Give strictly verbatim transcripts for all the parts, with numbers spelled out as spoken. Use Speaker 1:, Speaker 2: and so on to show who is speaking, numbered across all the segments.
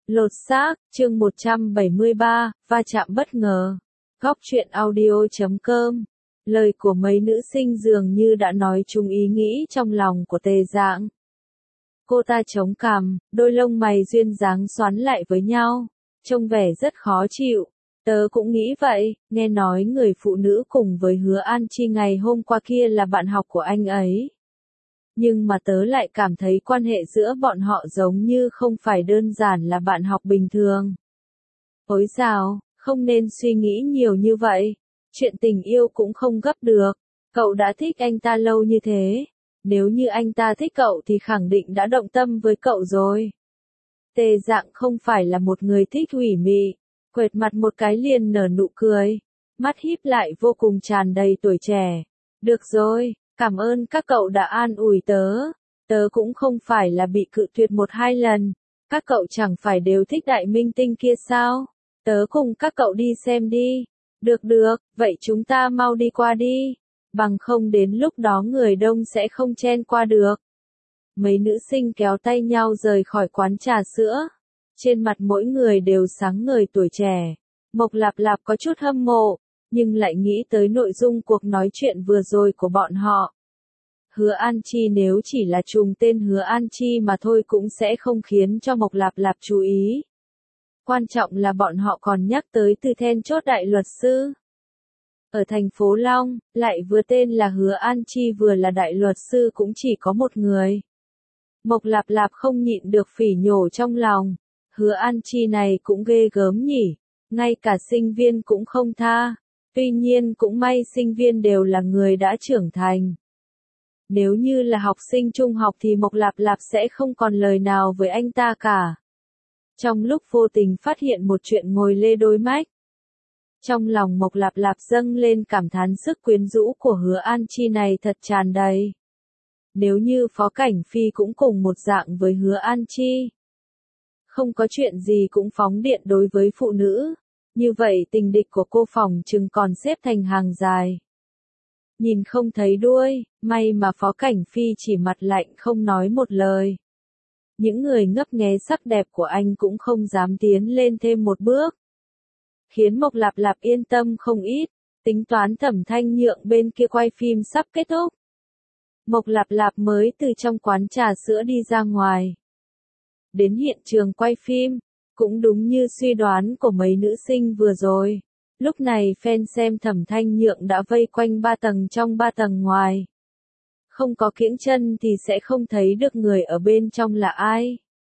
Speaker 1: Lột xác, chương một trăm bảy mươi ba, va chạm bất ngờ. Góc truyện audio chấm com. Lời của mấy nữ sinh dường như đã nói chung ý nghĩ trong lòng của Tề Dạng. Cô ta chống cằm, đôi lông mày duyên dáng xoắn lại với nhau, trông vẻ rất khó chịu. Tớ cũng nghĩ vậy, nghe nói người phụ nữ cùng với Hứa An Chi ngày hôm qua kia là bạn học của anh ấy. Nhưng mà tớ lại cảm thấy quan hệ giữa bọn họ giống như không phải đơn giản là bạn học bình thường. Ôi dào, không nên suy nghĩ nhiều như vậy. Chuyện tình yêu cũng không gấp được. Cậu đã thích anh ta lâu như thế. Nếu như anh ta thích cậu thì khẳng định đã động tâm với cậu rồi. Tề Dạng không phải là một người thích ủy mị. Quệt mặt một cái liền nở nụ cười. Mắt híp lại vô cùng tràn đầy tuổi trẻ. Được rồi. Cảm ơn các cậu đã an ủi tớ. Tớ cũng không phải là bị cự tuyệt một hai lần. Các cậu chẳng phải đều thích đại minh tinh kia sao? Tớ cùng các cậu đi xem đi. Được được, vậy chúng ta mau đi qua đi. Bằng không đến lúc đó người đông sẽ không chen qua được. Mấy nữ sinh kéo tay nhau rời khỏi quán trà sữa. Trên mặt mỗi người đều sáng ngời tuổi trẻ. Mộc Lạp Lạp có chút hâm mộ. Nhưng lại nghĩ tới nội dung cuộc nói chuyện vừa rồi của bọn họ. Hứa An Chi nếu chỉ là trùng tên Hứa An Chi mà thôi cũng sẽ không khiến cho Mộc Lạp Lạp chú ý. Quan trọng là bọn họ còn nhắc tới từ then chốt đại luật sư. Ở thành phố Long, lại vừa tên là Hứa An Chi vừa là đại luật sư cũng chỉ có một người. Mộc Lạp Lạp không nhịn được phỉ nhổ trong lòng. Hứa An Chi này cũng ghê gớm nhỉ. Ngay cả sinh viên cũng không tha. Tuy nhiên cũng may sinh viên đều là người đã trưởng thành. Nếu như là học sinh trung học thì Mộc Lạp Lạp sẽ không còn lời nào với anh ta cả. Trong lúc vô tình phát hiện một chuyện ngồi lê đôi mách. Trong lòng Mộc Lạp Lạp dâng lên cảm thán sức quyến rũ của Hứa An Chi này thật tràn đầy. Nếu như Phó Cảnh Phi cũng cùng một dạng với Hứa An Chi. Không có chuyện gì cũng phóng điện đối với phụ nữ. Như vậy tình địch của cô phòng chừng còn xếp thành hàng dài. Nhìn không thấy đuôi, may mà Phó Cảnh Phi chỉ mặt lạnh không nói một lời. Những người ngấp nghé sắc đẹp của anh cũng không dám tiến lên thêm một bước. Khiến Mộc Lạp Lạp yên tâm không ít, tính toán Thẩm Thanh Nhượng bên kia quay phim sắp kết thúc. Mộc Lạp Lạp mới từ trong quán trà sữa đi ra ngoài. Đến hiện trường quay phim. Cũng đúng như suy đoán của mấy nữ sinh vừa rồi. Lúc này fan xem Thẩm Thanh Nhượng đã vây quanh ba tầng trong ba tầng ngoài. Không có kiễng chân thì sẽ không thấy được người ở bên trong là ai.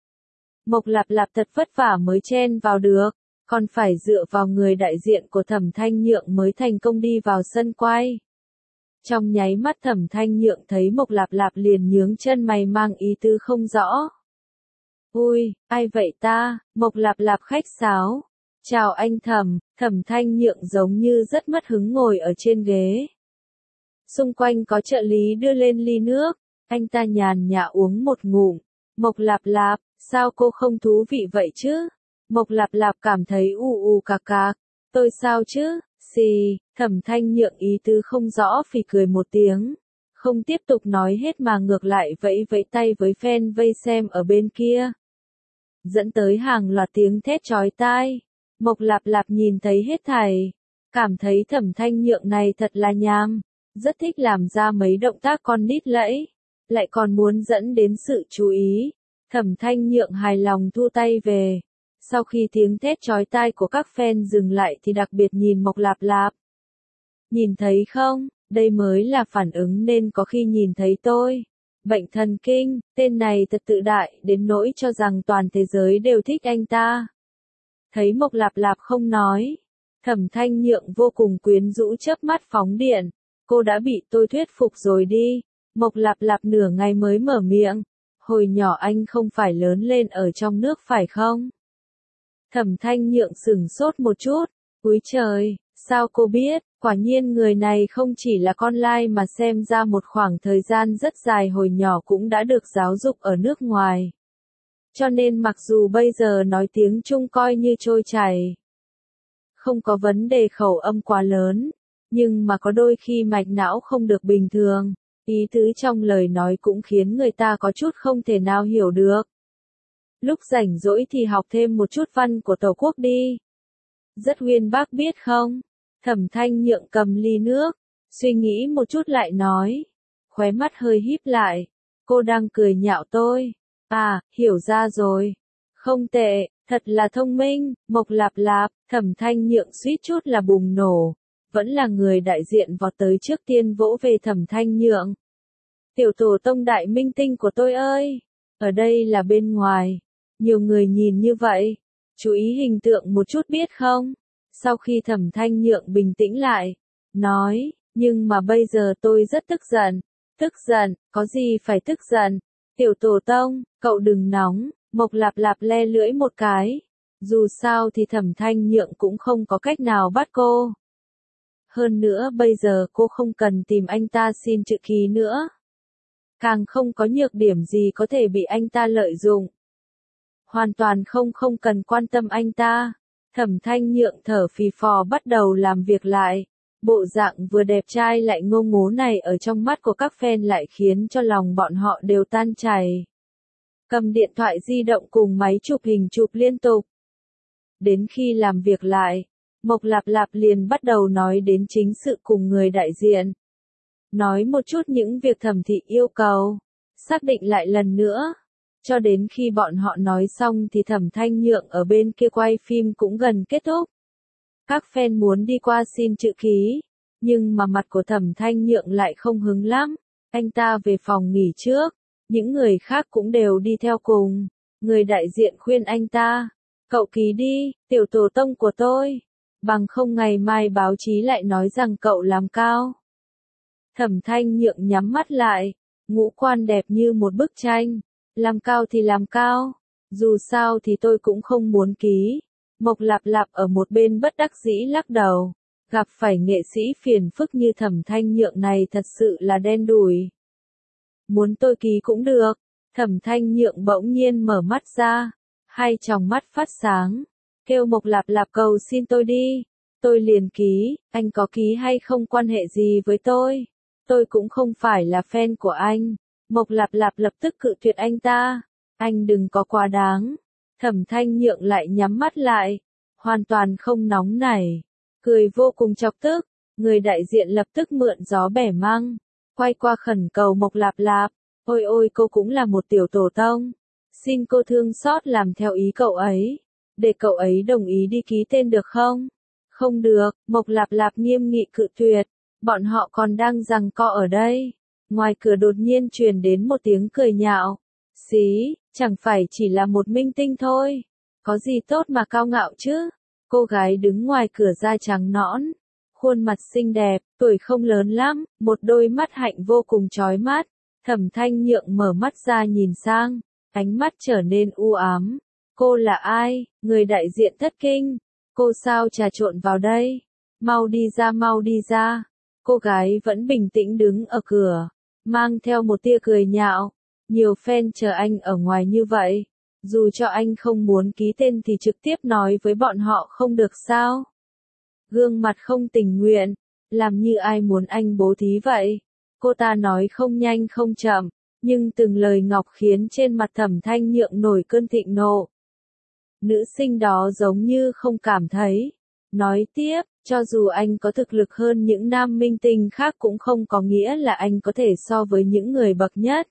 Speaker 1: Mộc Lạp Lạp thật vất vả mới chen vào được, còn phải dựa vào người đại diện của Thẩm Thanh Nhượng mới thành công đi vào sân quay. Trong nháy mắt Thẩm Thanh Nhượng thấy Mộc Lạp Lạp liền nhướng chân mày mang ý tứ không rõ. Ui, ai vậy ta? Mộc Lạp Lạp khách sáo. Chào anh Thẩm. Thẩm Thanh Nhượng giống như rất mất hứng ngồi ở trên ghế. Xung quanh có trợ lý đưa lên ly nước. Anh ta nhàn nhã uống một ngụm. Mộc Lạp Lạp, sao cô không thú vị vậy chứ? Mộc Lạp Lạp cảm thấy u u cạc cạc. Tôi sao chứ? Xì. Thẩm Thanh Nhượng ý tứ không rõ phì cười một tiếng. Không tiếp tục nói hết mà ngược lại vẫy vẫy tay với fan vây xem ở bên kia. Dẫn tới hàng loạt tiếng thét chói tai. Mộc Lạp Lạp nhìn thấy hết thảy. Cảm thấy Thẩm Thanh Nhượng này thật là nham. Rất thích làm ra mấy động tác con nít lẫy. Lại còn muốn dẫn đến sự chú ý. Thẩm Thanh Nhượng hài lòng thu tay về. Sau khi tiếng thét chói tai của các fan dừng lại thì đặc biệt nhìn Mộc Lạp Lạp. Nhìn thấy không, đây mới là phản ứng nên có khi nhìn thấy tôi. Bệnh thần kinh, tên này thật tự đại đến nỗi cho rằng toàn thế giới đều thích anh ta. Thấy Mộc Lạp Lạp không nói. Thẩm Thanh Nhượng vô cùng quyến rũ chớp mắt phóng điện. Cô đã bị tôi thuyết phục rồi đi. Mộc Lạp Lạp nửa ngày mới mở miệng. Hồi nhỏ anh không phải lớn lên ở trong nước phải không? Thẩm Thanh Nhượng sửng sốt một chút. Úi trời, sao cô biết? Quả nhiên người này không chỉ là con lai mà xem ra một khoảng thời gian rất dài hồi nhỏ cũng đã được giáo dục ở nước ngoài. Cho nên mặc dù bây giờ nói tiếng Trung coi như trôi chảy. Không có vấn đề khẩu âm quá lớn. Nhưng mà có đôi khi mạch não không được bình thường. Ý tứ trong lời nói cũng khiến người ta có chút không thể nào hiểu được. lúc rảnh rỗi thì học thêm một chút văn của Tổ quốc đi. Rất uyên bác biết không? Thẩm Thanh Nhượng cầm ly nước, suy nghĩ một chút lại nói, khóe mắt hơi híp lại, cô đang cười nhạo tôi. À, hiểu ra rồi. Không tệ, thật là thông minh, Mộc Lạp Lạp, Thẩm Thanh Nhượng suýt chút là bùng nổ, vẫn là người đại diện vọt tới trước tiên vỗ về Thẩm Thanh Nhượng. Tiểu tổ tông đại minh tinh của tôi ơi, ở đây là bên ngoài, nhiều người nhìn như vậy, chú ý hình tượng một chút biết không? Sau khi Thẩm Thanh Nhượng bình tĩnh lại, nói, nhưng mà bây giờ tôi rất tức giận. Tức giận, có gì phải tức giận? Tiểu tổ tông, cậu đừng nóng, Mộc Lạp Lạp le lưỡi một cái. Dù sao thì Thẩm Thanh Nhượng cũng không có cách nào bắt cô. Hơn nữa bây giờ cô không cần tìm anh ta xin chữ ký nữa. Càng không có nhược điểm gì có thể bị anh ta lợi dụng. Hoàn toàn không không cần quan tâm anh ta. Thẩm Thanh Nhượng thở phì phò bắt đầu làm việc lại. Bộ dạng vừa đẹp trai lại ngô ngố này ở trong mắt của các fan lại khiến cho lòng bọn họ đều tan chảy. Cầm điện thoại di động cùng máy chụp hình chụp liên tục. Đến khi làm việc lại, Mộc Lạp Lạp liền bắt đầu nói đến chính sự cùng người đại diện. Nói một chút những việc Thẩm thị yêu cầu, xác định lại lần nữa. Cho đến khi bọn họ nói xong thì Thẩm Thanh Nhượng ở bên kia quay phim cũng gần kết thúc. Các fan muốn đi qua xin chữ ký, nhưng mà mặt của Thẩm Thanh Nhượng lại không hứng lắm. Anh ta về phòng nghỉ trước, những người khác cũng đều đi theo cùng. Người đại diện khuyên anh ta, cậu ký đi, tiểu tổ tông của tôi, bằng không ngày mai báo chí lại nói rằng cậu làm cao. Thẩm Thanh Nhượng nhắm mắt lại, ngũ quan đẹp như một bức tranh, làm cao thì làm cao, dù sao thì tôi cũng không muốn ký. Mộc Lạp Lạp ở một bên bất đắc dĩ lắc đầu, gặp phải nghệ sĩ phiền phức như Thẩm Thanh Nhượng này thật sự là đen đủi. Muốn tôi ký cũng được, Thẩm Thanh Nhượng bỗng nhiên mở mắt ra, hai tròng mắt phát sáng, kêu Mộc Lạp Lạp cầu xin tôi đi, tôi liền ký, anh có ký hay không quan hệ gì với tôi, tôi cũng không phải là fan của anh. Mộc Lạp Lạp lập tức cự tuyệt anh ta, anh đừng có quá đáng. Thẩm Thanh Nhượng lại nhắm mắt lại, hoàn toàn không nóng nảy, cười vô cùng chọc tức, người đại diện lập tức mượn gió bẻ măng, quay qua khẩn cầu Mộc Lạp Lạp, ôi ôi cô cũng là một tiểu tổ tông, xin cô thương xót làm theo ý cậu ấy, để cậu ấy đồng ý đi ký tên được không? Không được, Mộc Lạp Lạp nghiêm nghị cự tuyệt, bọn họ còn đang giằng co ở đây, ngoài cửa đột nhiên truyền đến một tiếng cười nhạo, xí, chẳng phải chỉ là một minh tinh thôi, có gì tốt mà cao ngạo chứ? Cô gái đứng ngoài cửa da trắng nõn, khuôn mặt xinh đẹp, tuổi không lớn lắm, một đôi mắt hạnh vô cùng chói mắt. Thẩm Thanh Nhượng mở mắt ra nhìn sang, ánh mắt trở nên u ám. Cô là ai? Người đại diện thất kinh. Cô sao trà trộn vào đây? Mau đi ra, mau đi ra. Cô gái vẫn bình tĩnh đứng ở cửa, mang theo một tia cười nhạo. Nhiều fan chờ anh ở ngoài như vậy, dù cho anh không muốn ký tên thì trực tiếp nói với bọn họ không được sao? Gương mặt không tình nguyện, làm như ai muốn anh bố thí vậy. Cô ta nói không nhanh không chậm, nhưng từng lời ngọc khiến trên mặt Thẩm Thanh Nhượng nổi cơn thịnh nộ. Nữ sinh đó giống như không cảm thấy. Nói tiếp, cho dù anh có thực lực hơn những nam minh tinh khác cũng không có nghĩa là anh có thể so với những người bậc nhất.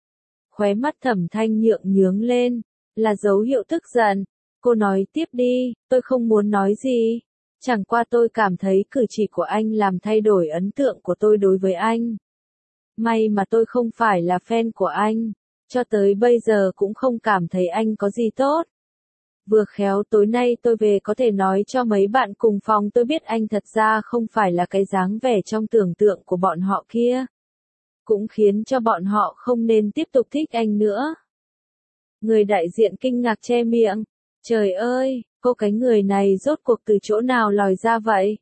Speaker 1: Khóe mắt Thẩm Thanh Nhượng nhướng lên, là dấu hiệu tức giận. Cô nói tiếp đi, tôi không muốn nói gì. Chẳng qua tôi cảm thấy cử chỉ của anh làm thay đổi ấn tượng của tôi đối với anh. May mà tôi không phải là fan của anh, cho tới bây giờ cũng không cảm thấy anh có gì tốt. Vừa khéo tối nay tôi về có thể nói cho mấy bạn cùng phòng tôi biết anh thật ra không phải là cái dáng vẻ trong tưởng tượng của bọn họ kia. Cũng khiến cho bọn họ không nên tiếp tục thích anh nữa. Người đại diện kinh ngạc che miệng. Trời ơi, cô cái người này rốt cuộc từ chỗ nào lòi ra vậy?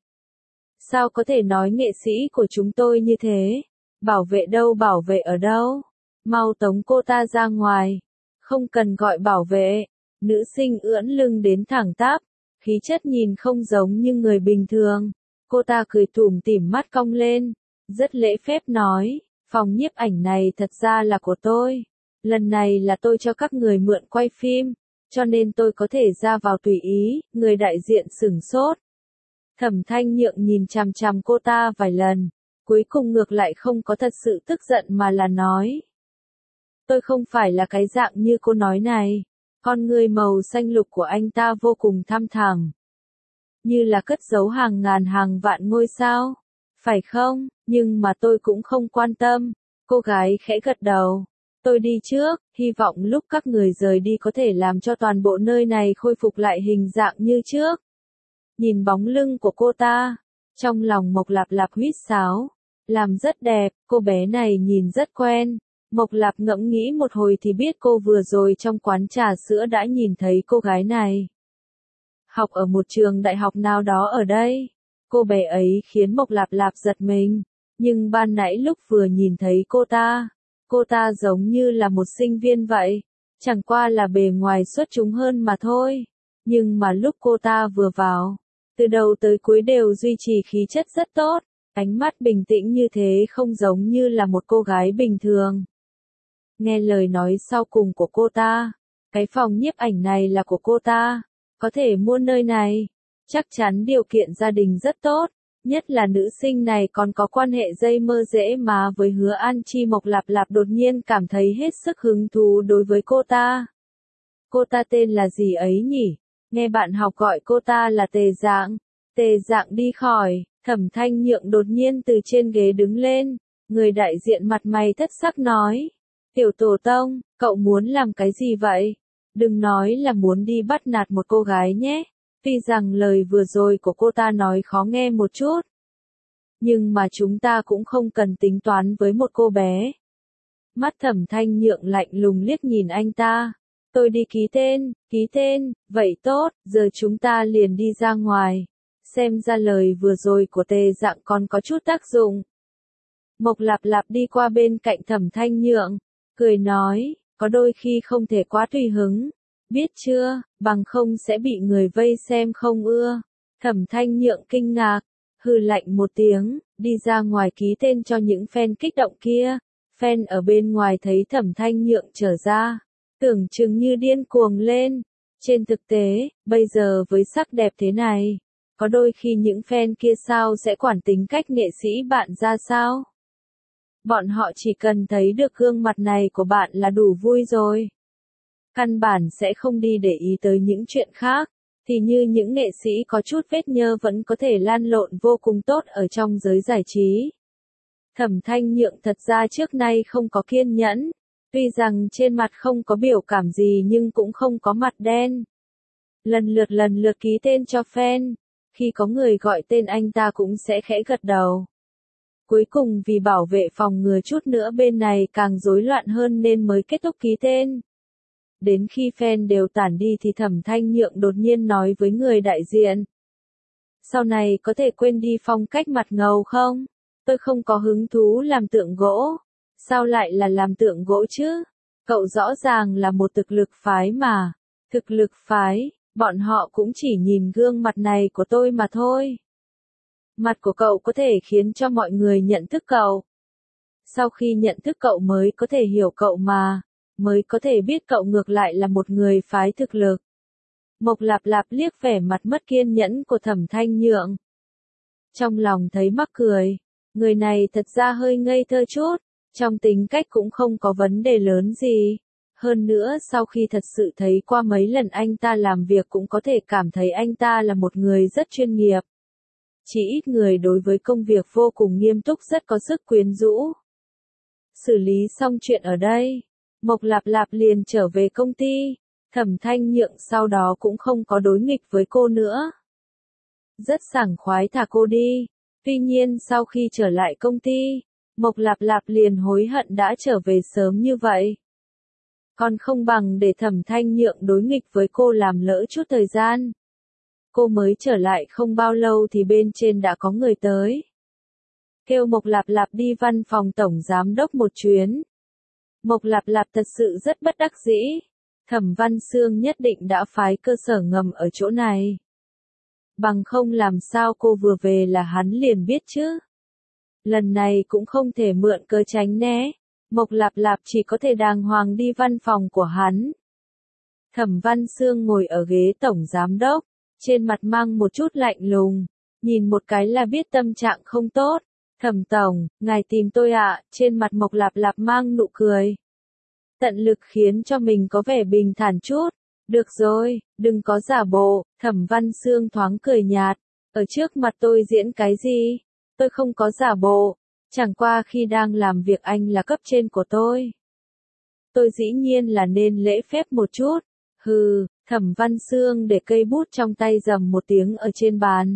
Speaker 1: Sao có thể nói nghệ sĩ của chúng tôi như thế? Bảo vệ đâu, bảo vệ ở đâu? Mau tống cô ta ra ngoài. Không cần gọi bảo vệ. Nữ sinh ưỡn lưng đến thẳng tắp, khí chất nhìn không giống như người bình thường. Cô ta cười tủm tỉm mắt cong lên, rất lễ phép nói, phòng nhiếp ảnh này thật ra là của tôi. Lần này là tôi cho các người mượn quay phim, cho nên tôi có thể ra vào tùy ý, người đại diện sửng sốt. Thẩm Thanh Nhượng nhìn chằm chằm cô ta vài lần, cuối cùng ngược lại không có thật sự tức giận mà là nói. Tôi không phải là cái dạng như cô nói này. Con người màu xanh lục của anh ta vô cùng thăm thẳm. Như là cất giấu hàng ngàn hàng vạn ngôi sao. Phải không? Nhưng mà tôi cũng không quan tâm. Cô gái khẽ gật đầu. Tôi đi trước, hy vọng lúc các người rời đi có thể làm cho toàn bộ nơi này khôi phục lại hình dạng như trước. Nhìn bóng lưng của cô ta, trong lòng Mộc Lạp Lạp huýt sáo. Làm rất đẹp, cô bé này nhìn rất quen. Mộc Lạp ngẫm nghĩ một hồi thì biết cô vừa rồi trong quán trà sữa đã nhìn thấy cô gái này. Học ở một trường đại học nào đó ở đây. Cô bé ấy khiến Mộc Lạp Lạp giật mình. Nhưng ban nãy lúc vừa nhìn thấy cô ta, cô ta giống như là một sinh viên vậy. Chẳng qua là bề ngoài xuất chúng hơn mà thôi. Nhưng mà lúc cô ta vừa vào, từ đầu tới cuối đều duy trì khí chất rất tốt. Ánh mắt bình tĩnh như thế không giống như là một cô gái bình thường. Nghe lời nói sau cùng của cô ta, cái phòng nhiếp ảnh này là của cô ta, có thể mua nơi này, chắc chắn điều kiện gia đình rất tốt, nhất là nữ sinh này còn có quan hệ dây mơ dễ má với Hứa An Chi. Mộc Lạp Lạp đột nhiên cảm thấy hết sức hứng thú đối với cô ta. Cô ta tên là gì ấy nhỉ? Nghe bạn học gọi cô ta là Tề Dạng. Tề Dạng đi khỏi, Thẩm Thanh Nhượng đột nhiên từ trên ghế đứng lên, người đại diện mặt mày thất sắc nói. Tiểu tổ tông, cậu muốn làm cái gì vậy? Đừng nói là muốn đi bắt nạt một cô gái nhé. Tuy rằng lời vừa rồi của cô ta nói khó nghe một chút. Nhưng mà chúng ta cũng không cần tính toán với một cô bé. Mắt Thẩm Thanh Nhượng lạnh lùng liếc nhìn anh ta. Tôi đi ký tên, ký tên, vậy tốt, giờ chúng ta liền đi ra ngoài. Xem ra lời vừa rồi của Tề Dạng còn có chút tác dụng. Mộc Lạp Lạp đi qua bên cạnh Thẩm Thanh Nhượng, cười nói, có đôi khi không thể quá tùy hứng, biết chưa, bằng không sẽ bị người vây xem không ưa. Thẩm Thanh Nhượng kinh ngạc, hừ lạnh một tiếng, đi ra ngoài ký tên cho những fan kích động kia. Fan ở bên ngoài thấy Thẩm Thanh Nhượng trở ra, tưởng chừng như điên cuồng lên. Trên thực tế, bây giờ với sắc đẹp thế này, có đôi khi những fan kia sao sẽ quản tính cách nghệ sĩ bạn ra sao? Bọn họ chỉ cần thấy được gương mặt này của bạn là đủ vui rồi. Căn bản sẽ không đi để ý tới những chuyện khác, thì như những nghệ sĩ có chút vết nhơ vẫn có thể lan lộn vô cùng tốt ở trong giới giải trí. Thẩm Thanh Nhượng thật ra trước nay không có kiên nhẫn, tuy rằng trên mặt không có biểu cảm gì nhưng cũng không có mặt đen. Lần lượt lần lượt ký tên cho fan, khi có người gọi tên anh ta cũng sẽ khẽ gật đầu. Cuối cùng vì bảo vệ phòng ngừa chút nữa bên này càng rối loạn hơn nên mới kết thúc ký tên. Đến khi fan đều tản đi thì Thẩm Thanh Nhượng đột nhiên nói với người đại diện. Sau này có thể quên đi phong cách mặt ngầu không? Tôi không có hứng thú làm tượng gỗ. Sao lại là làm tượng gỗ chứ? Cậu rõ ràng là một thực lực phái mà. Thực lực phái, bọn họ cũng chỉ nhìn gương mặt này của tôi mà thôi. Mặt của cậu có thể khiến cho mọi người nhận thức cậu. Sau khi nhận thức cậu mới có thể hiểu cậu mà, mới có thể biết cậu ngược lại là một người phái thực lực. Mộc Lạp Lạp liếc vẻ mặt mất kiên nhẫn của Thẩm Thanh Nhượng. Trong lòng thấy mắc cười, người này thật ra hơi ngây thơ chút, trong tính cách cũng không có vấn đề lớn gì. Hơn nữa sau khi thật sự thấy qua mấy lần anh ta làm việc cũng có thể cảm thấy anh ta là một người rất chuyên nghiệp. Chỉ ít người đối với công việc vô cùng nghiêm túc rất có sức quyến rũ. Xử lý xong chuyện ở đây, Mộc Lạp Lạp liền trở về công ty, Thẩm Thanh Nhượng sau đó cũng không có đối nghịch với cô nữa. Rất sảng khoái thả cô đi, tuy nhiên sau khi trở lại công ty, Mộc Lạp Lạp liền hối hận đã trở về sớm như vậy. Còn không bằng để Thẩm Thanh Nhượng đối nghịch với cô làm lỡ chút thời gian. Cô mới trở lại không bao lâu thì bên trên đã có người tới. Kêu Mộc Lạp Lạp đi văn phòng tổng giám đốc một chuyến. Mộc Lạp Lạp thật sự rất bất đắc dĩ. Thẩm Văn Xương nhất định đã phái cơ sở ngầm ở chỗ này. Bằng không làm sao cô vừa về là hắn liền biết chứ. Lần này cũng không thể mượn cớ tránh né. Mộc Lạp Lạp chỉ có thể đàng hoàng đi văn phòng của hắn. Thẩm Văn Sương ngồi ở ghế tổng giám đốc, trên mặt mang một chút lạnh lùng, nhìn một cái là biết tâm trạng không tốt. Thẩm tổng, ngài tìm tôi ạ, à? Trên mặt Mộc Lạp Lạp mang nụ cười. Tận lực khiến cho mình có vẻ bình thản chút. Được rồi, đừng có giả bộ, Thẩm Văn Sương thoáng cười nhạt. Ở trước mặt tôi diễn cái gì? Tôi không có giả bộ. Chẳng qua khi đang làm việc anh là cấp trên của tôi. Tôi dĩ nhiên là nên lễ phép một chút. Hừ, Thẩm Văn Sương để cây bút trong tay rầm một tiếng ở trên bàn.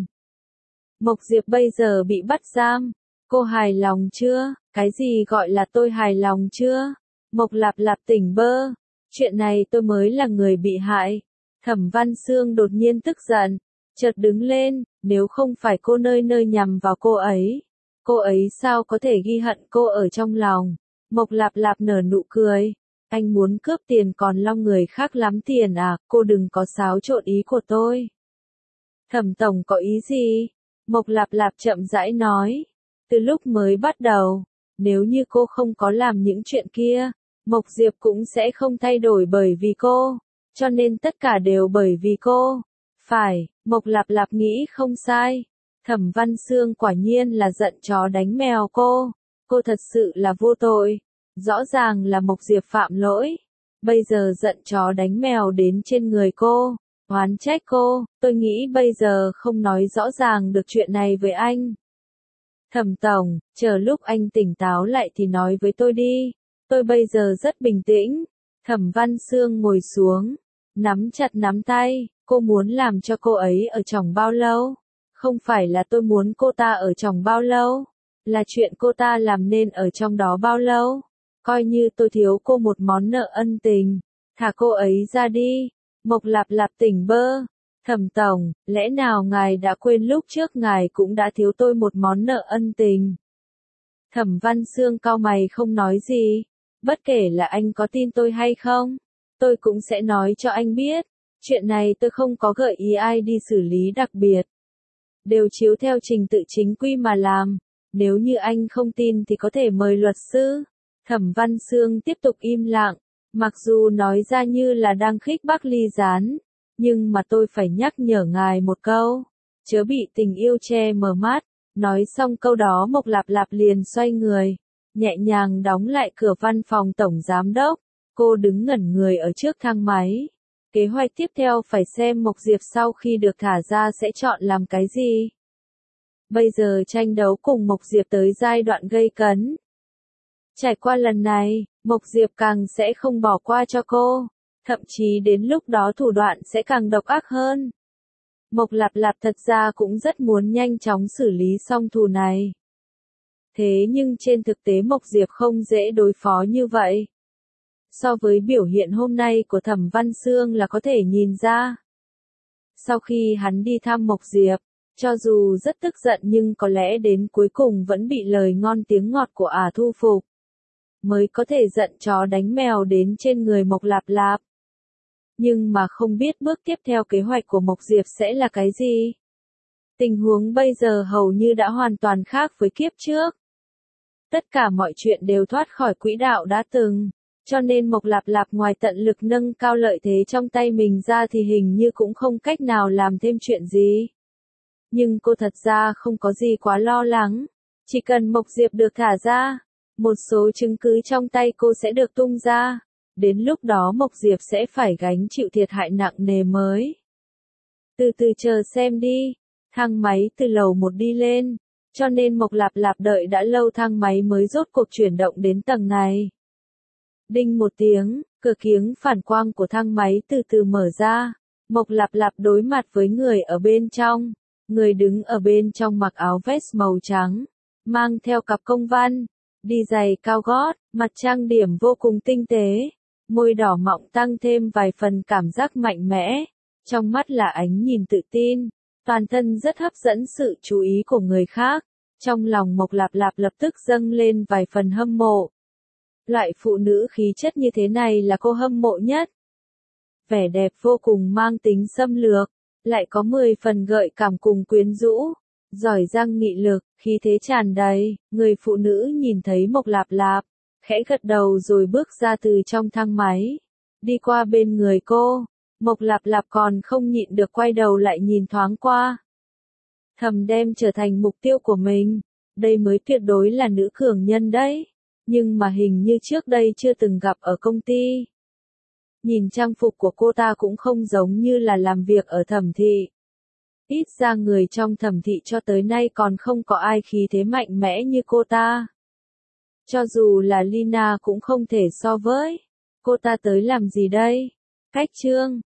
Speaker 1: Mộc Diệp bây giờ bị bắt giam. Cô hài lòng chưa? Cái gì gọi là tôi hài lòng chưa? Mộc Lạp Lạp tỉnh bơ. Chuyện này tôi mới là người bị hại. Thẩm Văn Sương đột nhiên tức giận. Chợt đứng lên, nếu không phải cô nơi nơi nhằm vào cô ấy. Cô ấy sao có thể ghi hận cô ở trong lòng? Mộc Lạp Lạp nở nụ cười. Anh muốn cướp tiền còn lo người khác lắm tiền à? Cô đừng có xáo trộn ý của tôi. Thẩm tổng có ý gì? Mộc Lạp Lạp chậm rãi nói. Từ lúc mới bắt đầu, nếu như cô không có làm những chuyện kia, Mộc Diệp cũng sẽ không thay đổi bởi vì cô. Cho nên tất cả đều bởi vì cô. Phải, Mộc Lạp Lạp nghĩ không sai. Thẩm Văn Sương quả nhiên là giận chó đánh mèo cô. Cô thật sự là vô tội. Rõ ràng là Mộc Diệp phạm lỗi. Bây giờ giận chó đánh mèo đến trên người cô. Oán trách cô. Tôi nghĩ bây giờ không nói rõ ràng được chuyện này với anh. Thẩm tổng, chờ lúc anh tỉnh táo lại thì nói với tôi đi. Tôi bây giờ rất bình tĩnh. Thẩm Văn Sương ngồi xuống. Nắm chặt nắm tay. Cô muốn làm cho cô ấy ở trong bao lâu? Không phải là tôi muốn cô ta ở trong bao lâu. Là chuyện cô ta làm nên ở trong đó bao lâu. Coi như tôi thiếu cô một món nợ ân tình. Thả cô ấy ra đi. Mộc Lạp Lạp tỉnh bơ. Thẩm tổng, lẽ nào ngài đã quên lúc trước ngài cũng đã thiếu tôi một món nợ ân tình? Thẩm Văn Sương cau mày không nói gì. Bất kể là anh có tin tôi hay không, tôi cũng sẽ nói cho anh biết. Chuyện này tôi không có gợi ý ai đi xử lý đặc biệt. Đều chiếu theo trình tự chính quy mà làm. Nếu như anh không tin thì có thể mời luật sư. Thẩm Văn Sương tiếp tục im lặng. Mặc dù nói ra như là đang khích bác ly gián. Nhưng mà tôi phải nhắc nhở ngài một câu. Chớ bị tình yêu che mờ mắt. Nói xong câu đó Mộc Lạp Lạp liền xoay người. Nhẹ nhàng đóng lại cửa văn phòng tổng giám đốc. Cô đứng ngẩn người ở trước thang máy. Kế hoạch tiếp theo phải xem Mộc Diệp sau khi được thả ra sẽ chọn làm cái gì. Bây giờ tranh đấu cùng Mộc Diệp tới giai đoạn gây cấn. Trải qua lần này, Mộc Diệp càng sẽ không bỏ qua cho cô. Thậm chí đến lúc đó thủ đoạn sẽ càng độc ác hơn. Mộc Lạp Lạp thật ra cũng rất muốn nhanh chóng xử lý xong thù này. Thế nhưng trên thực tế Mộc Diệp không dễ đối phó như vậy. So với biểu hiện hôm nay của Thẩm Văn Sương là có thể nhìn ra. Sau khi hắn đi thăm Mộc Diệp, cho dù rất tức giận nhưng có lẽ đến cuối cùng vẫn bị lời ngon tiếng ngọt của ả thu phục. Mới có thể giận chó đánh mèo đến trên người Mộc Lạp Lạp. Nhưng mà không biết bước tiếp theo kế hoạch của Mộc Diệp sẽ là cái gì. Tình huống bây giờ hầu như đã hoàn toàn khác với kiếp trước. Tất cả mọi chuyện đều thoát khỏi quỹ đạo đã từng. Cho nên Mộc Lạp Lạp ngoài tận lực nâng cao lợi thế trong tay mình ra thì hình như cũng không cách nào làm thêm chuyện gì. Nhưng cô thật ra không có gì quá lo lắng. Chỉ cần Mộc Diệp được thả ra, một số chứng cứ trong tay cô sẽ được tung ra. Đến lúc đó Mộc Diệp sẽ phải gánh chịu thiệt hại nặng nề mới. Từ từ chờ xem đi. Thang máy từ lầu một đi lên. Cho nên Mộc Lạp Lạp đợi đã lâu thang máy mới rốt cuộc chuyển động đến tầng này. Đinh một tiếng, cửa kiếng phản quang của thang máy từ từ mở ra. Mộc Lạp Lạp đối mặt với người ở bên trong. Người đứng ở bên trong mặc áo vest màu trắng, mang theo cặp công văn, đi giày cao gót, mặt trang điểm vô cùng tinh tế, môi đỏ mọng tăng thêm vài phần cảm giác mạnh mẽ, trong mắt là ánh nhìn tự tin, toàn thân rất hấp dẫn sự chú ý của người khác. Trong lòng Mộc Lạp Lạp lập tức dâng lên vài phần hâm mộ. Loại phụ nữ khí chất như thế này là cô hâm mộ nhất. Vẻ đẹp vô cùng mang tính xâm lược, lại có mười phần gợi cảm cùng quyến rũ, giỏi giang nghị lực, khí thế tràn đầy. Người phụ nữ nhìn thấy Mộc Lạp Lạp, khẽ gật đầu rồi bước ra từ trong thang máy. Đi qua bên người cô, Mộc Lạp Lạp còn không nhịn được quay đầu lại nhìn thoáng qua. Thầm đem trở thành mục tiêu của mình, đây mới tuyệt đối là nữ cường nhân đấy, nhưng mà hình như trước đây chưa từng gặp ở công ty. Nhìn trang phục của cô ta cũng không giống như là làm việc ở Thẩm thị. Ít ra người trong Thẩm thị cho tới nay còn không có ai khí thế mạnh mẽ như cô ta. Cho dù là Lina cũng không thể so với. Cô ta tới làm gì đây? Cách trương,